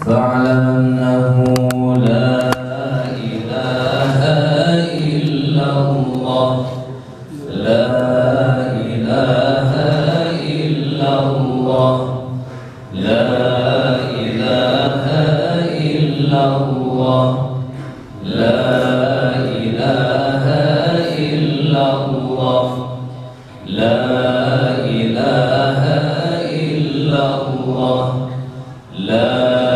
فاعلم أنه لا إله إلا الله لا إله إلا الله لا إله إلا الله لا إله إلا الله لا إله إلا الله لا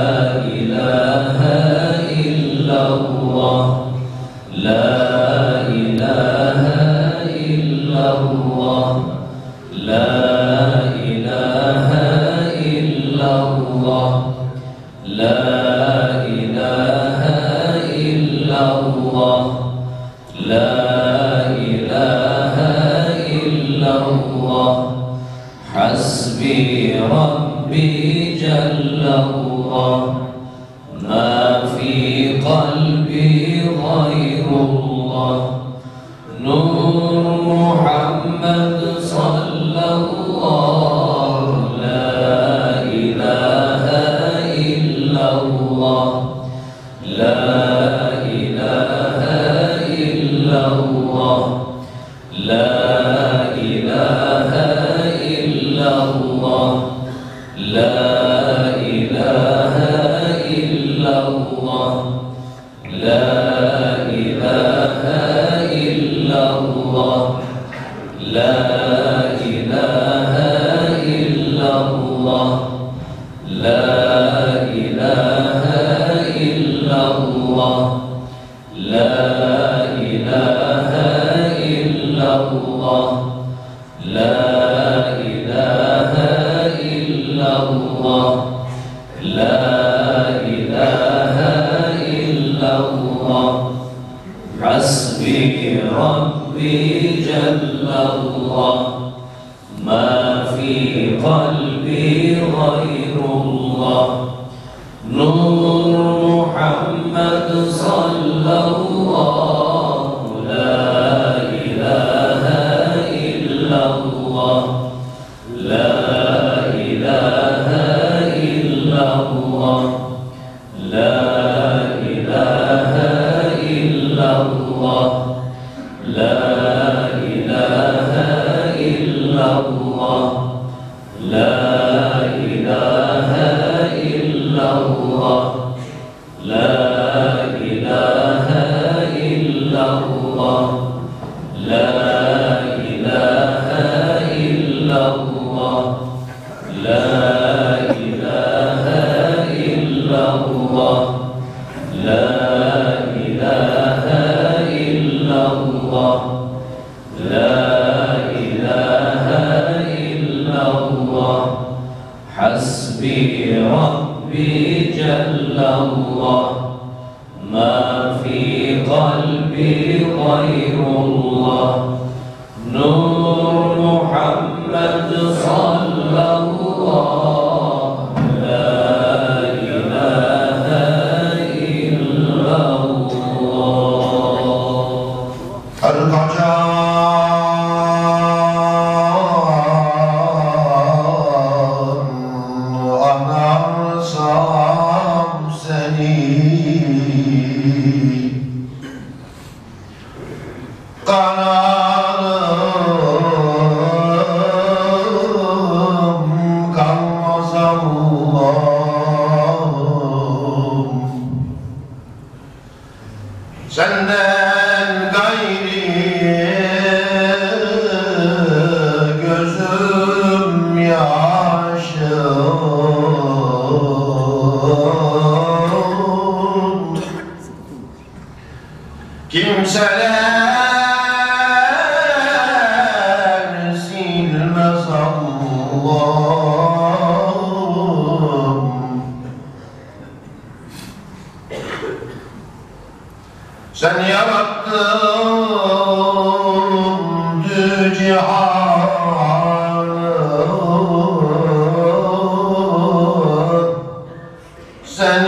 إله إلا الله لا إله إلا الله لا إله إلا الله لا إله إلا الله لا إله إلا الله حسبي ربي جل الله ما في قلبي غير الله نور محمد صلى الله لا إله إلا الله لا إله إلا الله لا إله إلا الله لا إله إلا الله لا إله إلا الله لا إله إلا الله لا إله إلا الله لا إله إلا الله لا إله إلا الله لا إله إلا الله حسبي ربي جل الله ما في قلبي غير الله نور محمد صلى الله لا إله إلا الله لا إله إلا الله لا إله إلا الله لا إله إلا الله لا إله إلا الله لا إله إلا الله لا إله إلا الله لا إله إلا الله لا إله إلا الله لا إله إلا الله حسبي ربي جل الله ما في قلبي غير الله نور محمد صلى الله لا إله إلا الله Senden gayri gözüm yaşım kimseler silmez Allah'ım. Sen yarattın dü cihanı, sen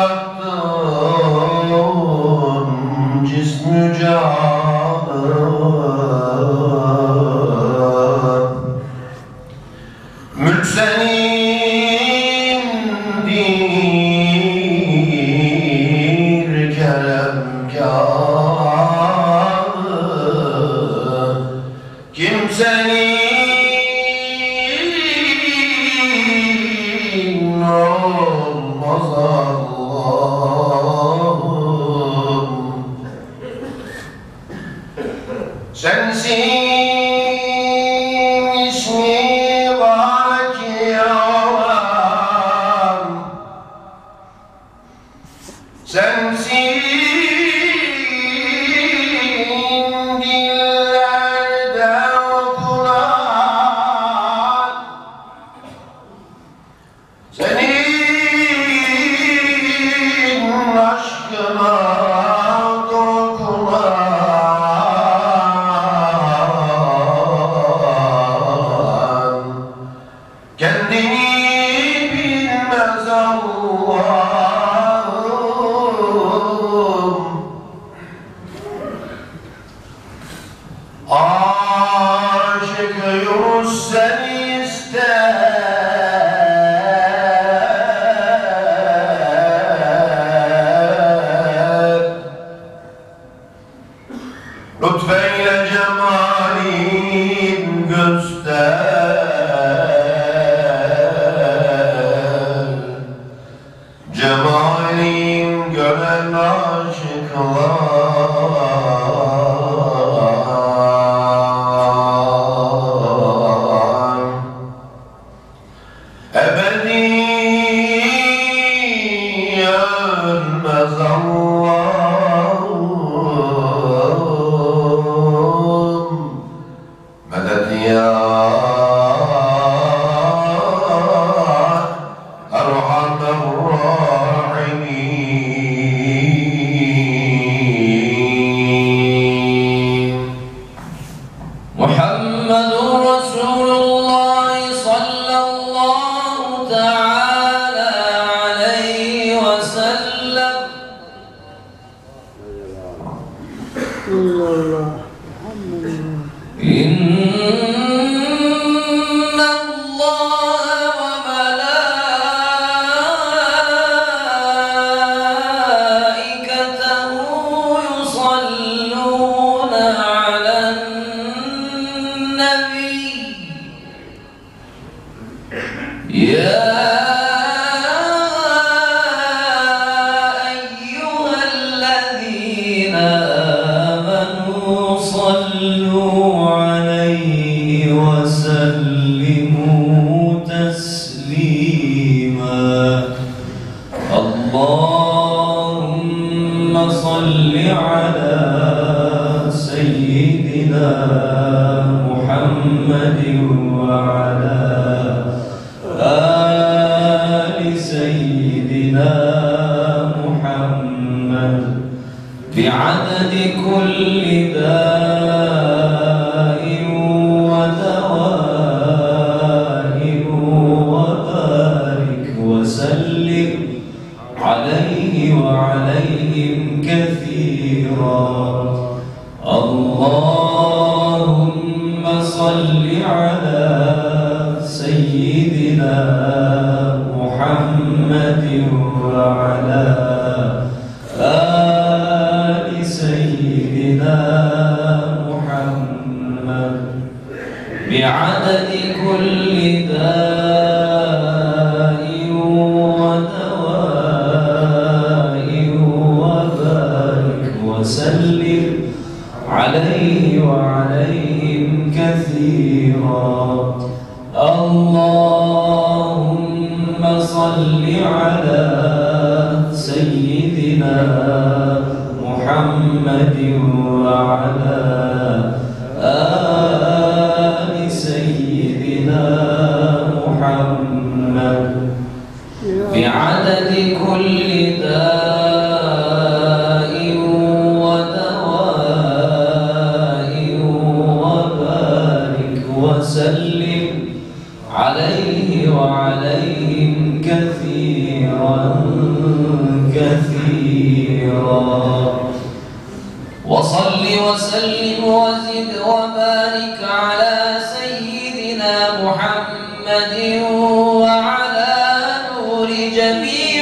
yarattın cismü canı, mülk senin, din olmaz Allah'ım. Sensin ismi baki olan, sensin dillerde okunan, senin aşkına kendini bilmez Allah'ım. Aşık Yunus seni ister, lütfeyle cemalin göster, cemalin gören aşıklar ebedi ölmez Allah'ım. Medet ya Erhamer Rahimin. Muhammedun Resulullah sallallahu teala aleyhi ve sellem. İnna Allah ve melaiketehu yusalluna alen nebi. Ya eyyühellezine amenu sallu aleyhi ve sellimu teslima. Allahümme salli ala seyyidina Muhammedin ve ala ali seyyidina Muhammed bi'adedi kulli dâin ve devâin ve barik ve sellim aleyhi ve aleyhim kethîrâ. Allahümme salli ala seyyidina Muhammedin ve ala ali seyyidina Muhammed bi'adedi kulli dâin ve devâin ve barik ve sellim aleyhi ve aleyhim kethîrâ. Allahümme salli ala seyyidina Muhammedin ve ala ali seyyidina Muhammed bi'adedi kulli dâin ve devâin ve barik ve sellim aleyhi ve aleyhim kethîran kethîran. وصل وسلم وزد وبارك على سيدنا محمد وعلى نور جميع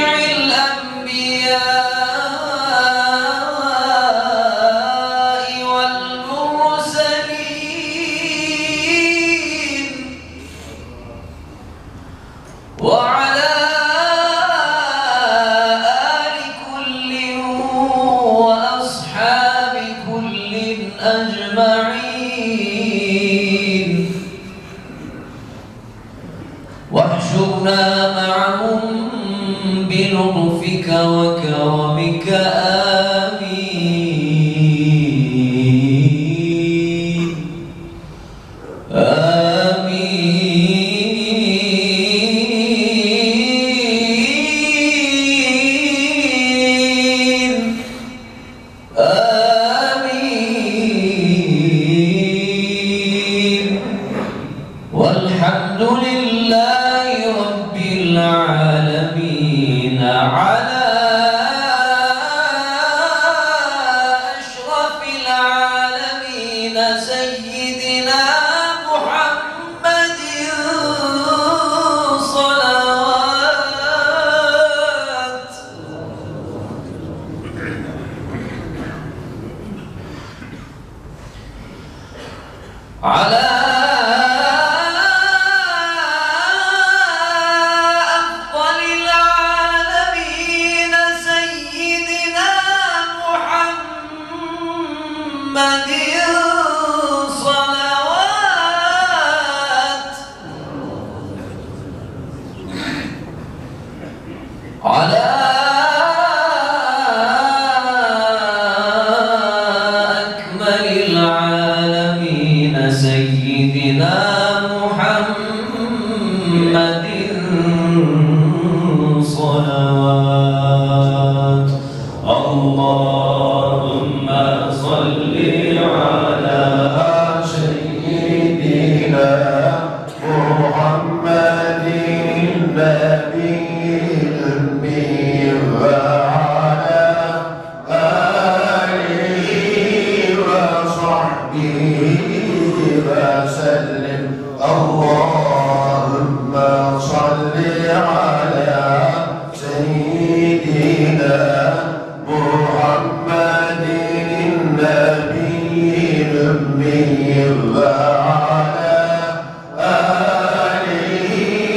الأنبياء والمرسلين وعلى بلطفك وكرمك آمين آمين آمين والحمد لله رب العالمين على أشرف العالمين سيدنا محمد صلوات على أفضل العالمين سيدنا محمد صلوات على أكمل العالمين سيدنا محمد صلوات اللهم صل على سيدنا محمد النبي الأمي وعلى آله وصحبه وسلم اللهم صل على سيدنا محمد النبي الأمي وعلى آله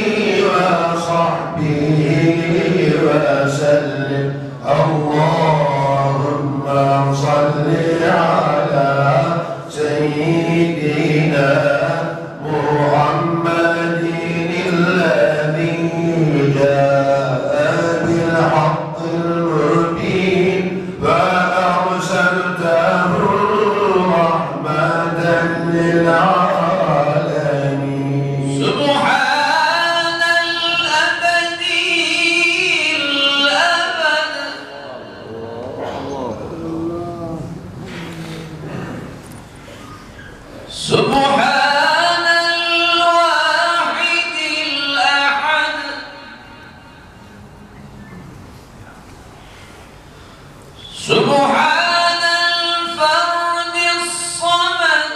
وصحبه وسلم اللهم صل على سيدنا محمد الذي جاء بالحق المبين وأرسلته رحمة للعالمين سبحان الأبدي الأبد سبحان الواحد الأحد سبحان الفرد الصمد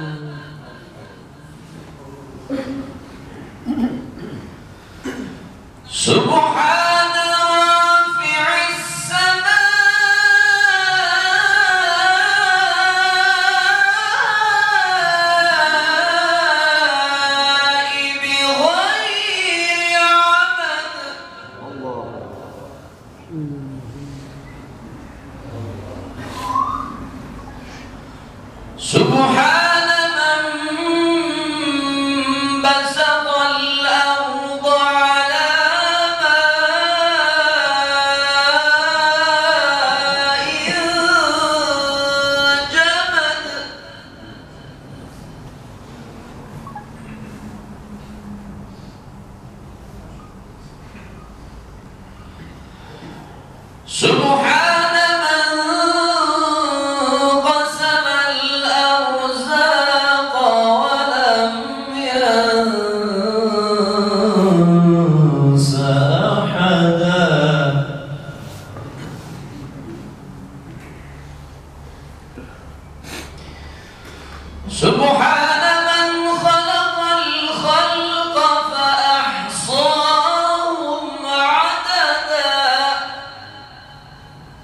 سبحان رافع السماء بغير عمد سبحان من بسط الأرض على ماء جمد سبحان من قسم الأرزاق ولم ينس أحدا سبحان من خلق الخلق فأحصاهم عددا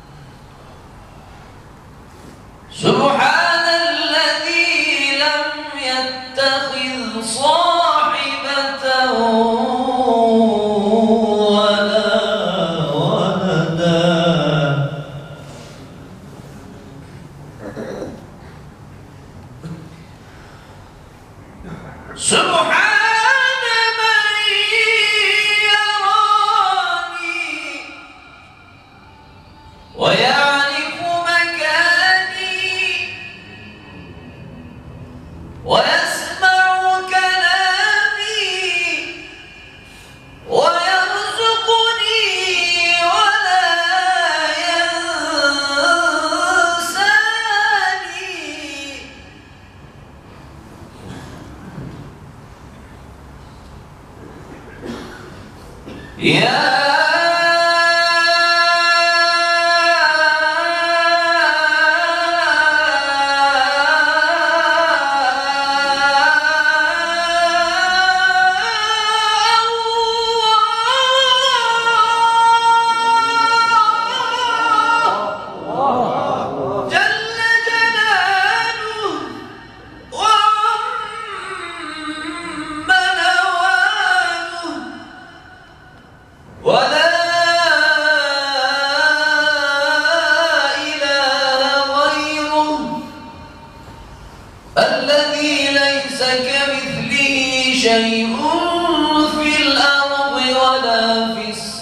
الذي ليس كمثله شيء في الأرض ولا في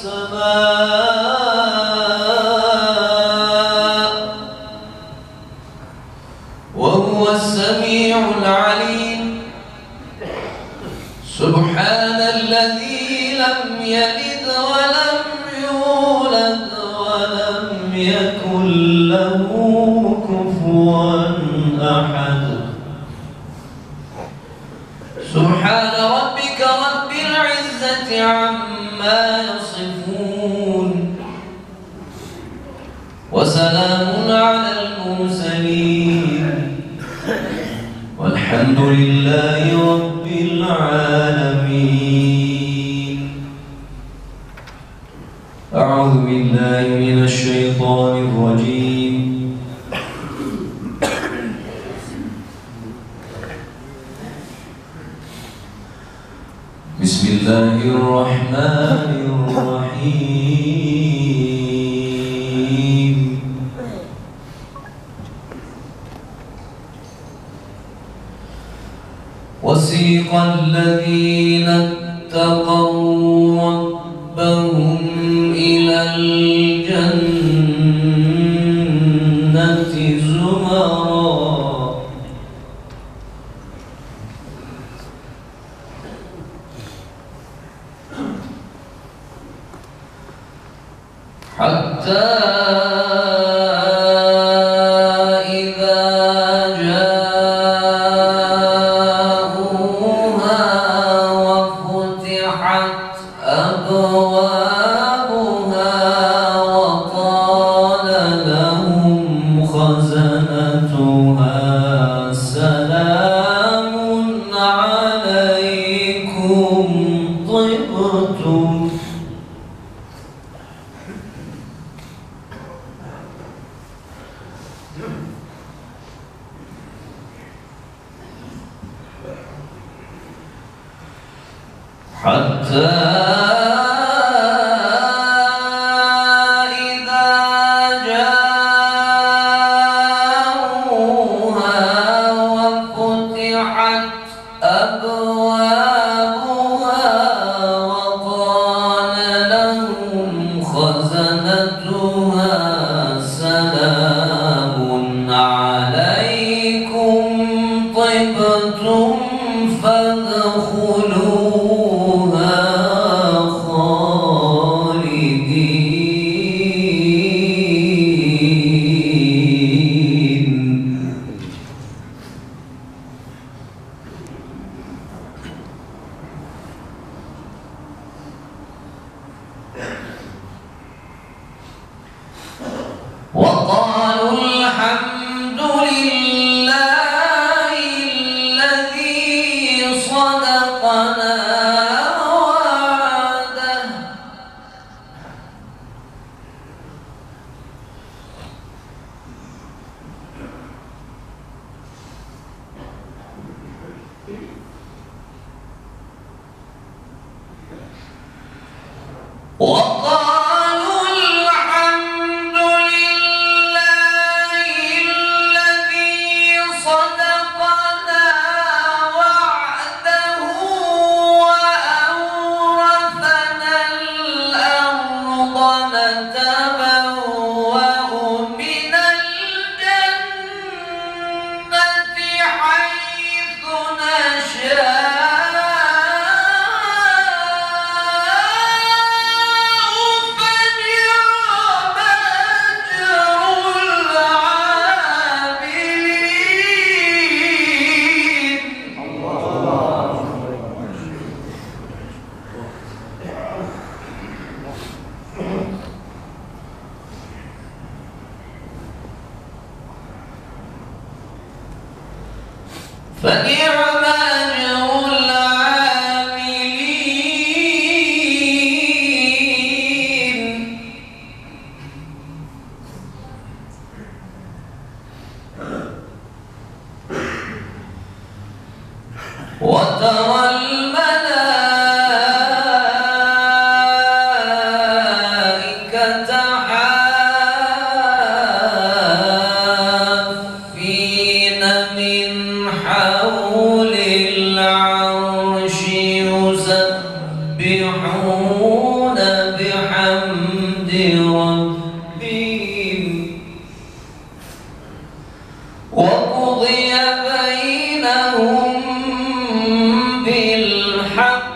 السماء وهو السميع العليم. سبحان الذي لم يلد ولم يولد ولم يكن له كفوا أحد. سبحان ربك رب العزة عما يصفون وسلام على المرسلين والحمد لله رب العالمين. أعوذ بالله من الشيطان الرجيم. بسم الله الرحمن الرحيم. وسيق الذين اتقوا ربهم إلى الجنة زمرا حتى إذا جاءوها وفتحت أبوابها وقال لهم خزنتها سلام عليكم طبتم حتى إذا جاءوها وفتحت أبوابها وقال لهم خزنتها سلام عليكم طبتم فادخلوها خالدين. وقالوا الحمد لله الذي صدقنا وعده وقالوا الحمد لله الذي صدقنا وعده وأورثنا الأرض نتبوأ من الجنة حيث نشاء فنعم أجر العاملين. وترى الملائكة حافين من حول العرش يسبحون بحمد ربهم وقضي بينهم بالحق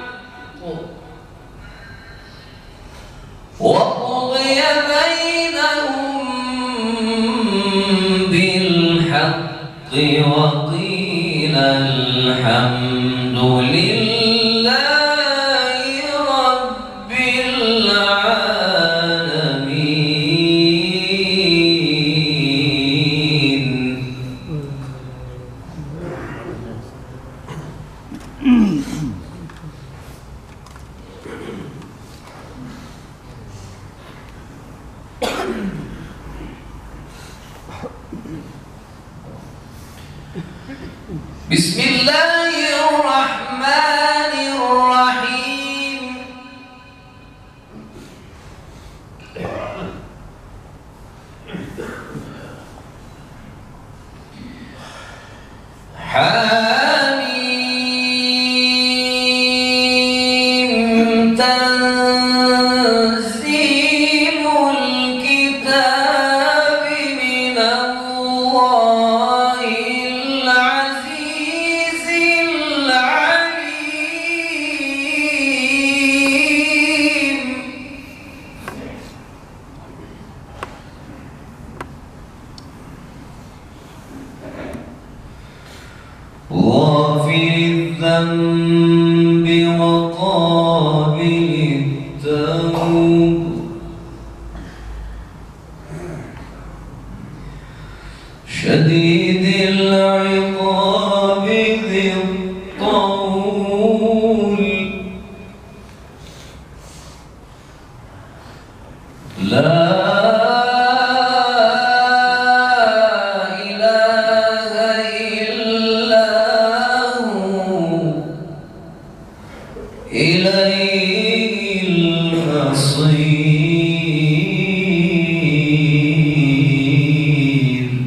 وقيل الحمد لله رب العالمين. بسم الله الرحمن الرحيم. حميم تنزيل الكتاب من الله العزيز العليم. غافر الذنب وقابل التوب شديد العقاب ذي الطول لا إليه المصير.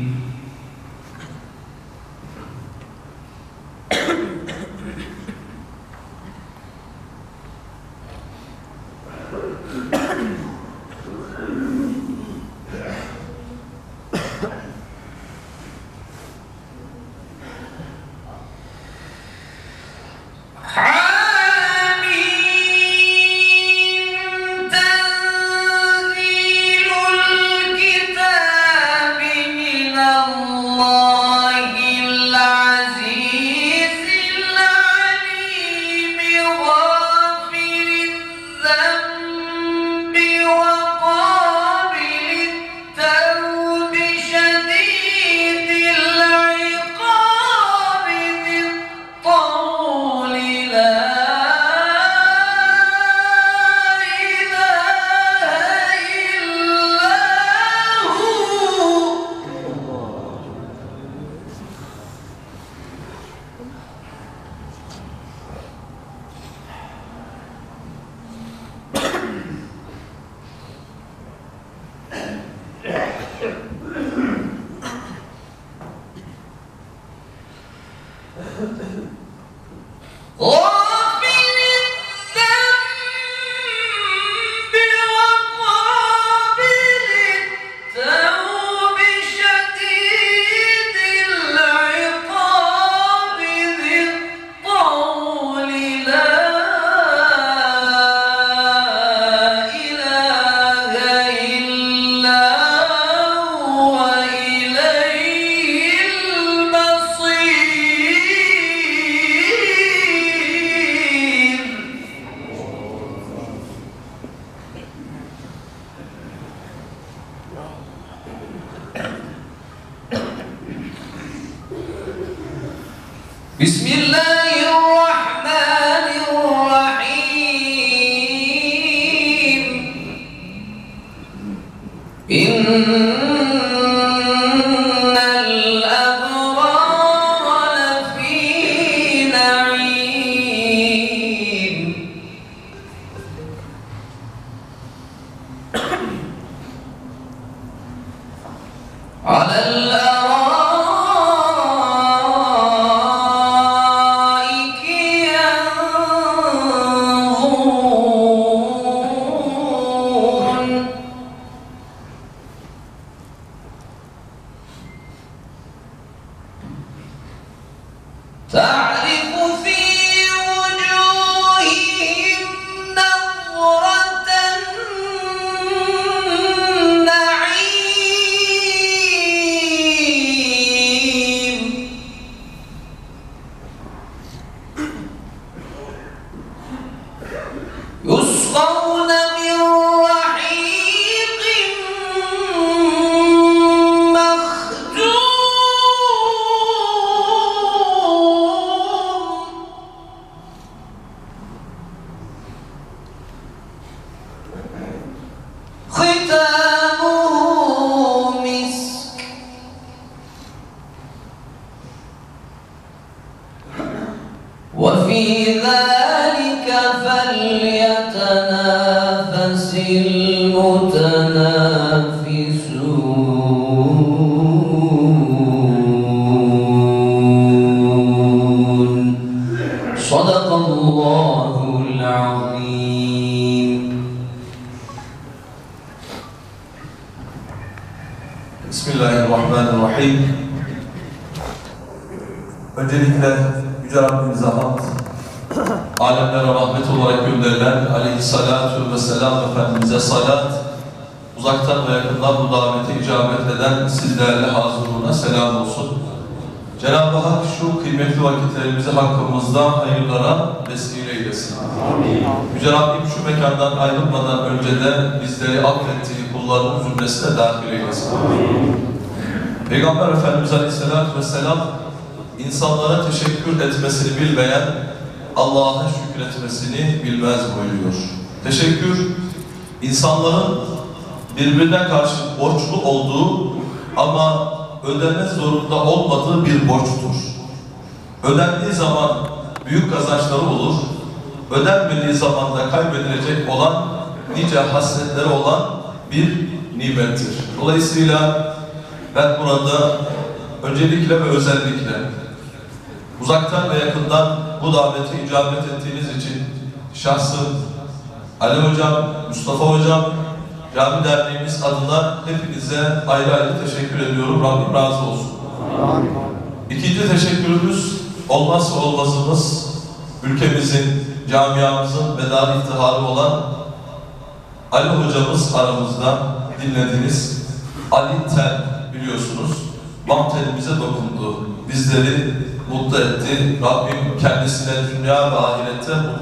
Bismillahirrahmanirrahim. İnnel ebrara lefî naîm. Alel arâiki yanzurûn. تعرف في وجوههم نضرة النعيم يسقون من رحيق مختوم ختامه مسك وفي ذلك فليتنافس المتنافسون صدق الله العظيم. Bismillahirrahmanirrahim. Öncelikle Yüce Rabbimize hamd, alemlere rahmet olarak gönderilen aleyhissalatu vesselam Efendimiz'e salat, uzaktan ve yakından bu davete icabet eden siz değerli hazırlığına selam olsun. Cenab-ı Hak şu kıymetli vakitlerimizi hakkımızda hayırlara vesile eylesin. Amin. Yüce Rabbim şu mekandan ayrılmadan önce de bizleri affettiği kullarının zümresine dahil eylesin. Amin. Peygamber Efendimiz Aleyhisselatü Vesselam insanlara teşekkür etmesini bilmeyen Allah'a şükretmesini bilmez buyuruyor. Teşekkür, insanların birbirine karşı borçlu olduğu ama ödeme zorunda olmadığı bir borçtur. Ödendiği zaman büyük kazançları olur, ödenmediği zaman da kaybedilecek olan, nice hasretleri olan bir nimettir. Dolayısıyla ben burada öncelikle ve özellikle uzaktan ve yakından bu davete icabet ettiğiniz için şahsım, Ali Hocam, Mustafa Hocam, Cami Derneğimiz adına hepinize ayrı ayrı teşekkür ediyorum. Rabbim razı olsun. İkinci teşekkürümüz olmazsa olmazımız, ülkemizin, camiamızın medar iftiharı olan Ali Hocamız aramızda dinlediğiniz Ali Ten biliyorsunuz. Mantelimize dokundu. Bizleri mutlu etti. Rabbim kendisine dünya ve ahirette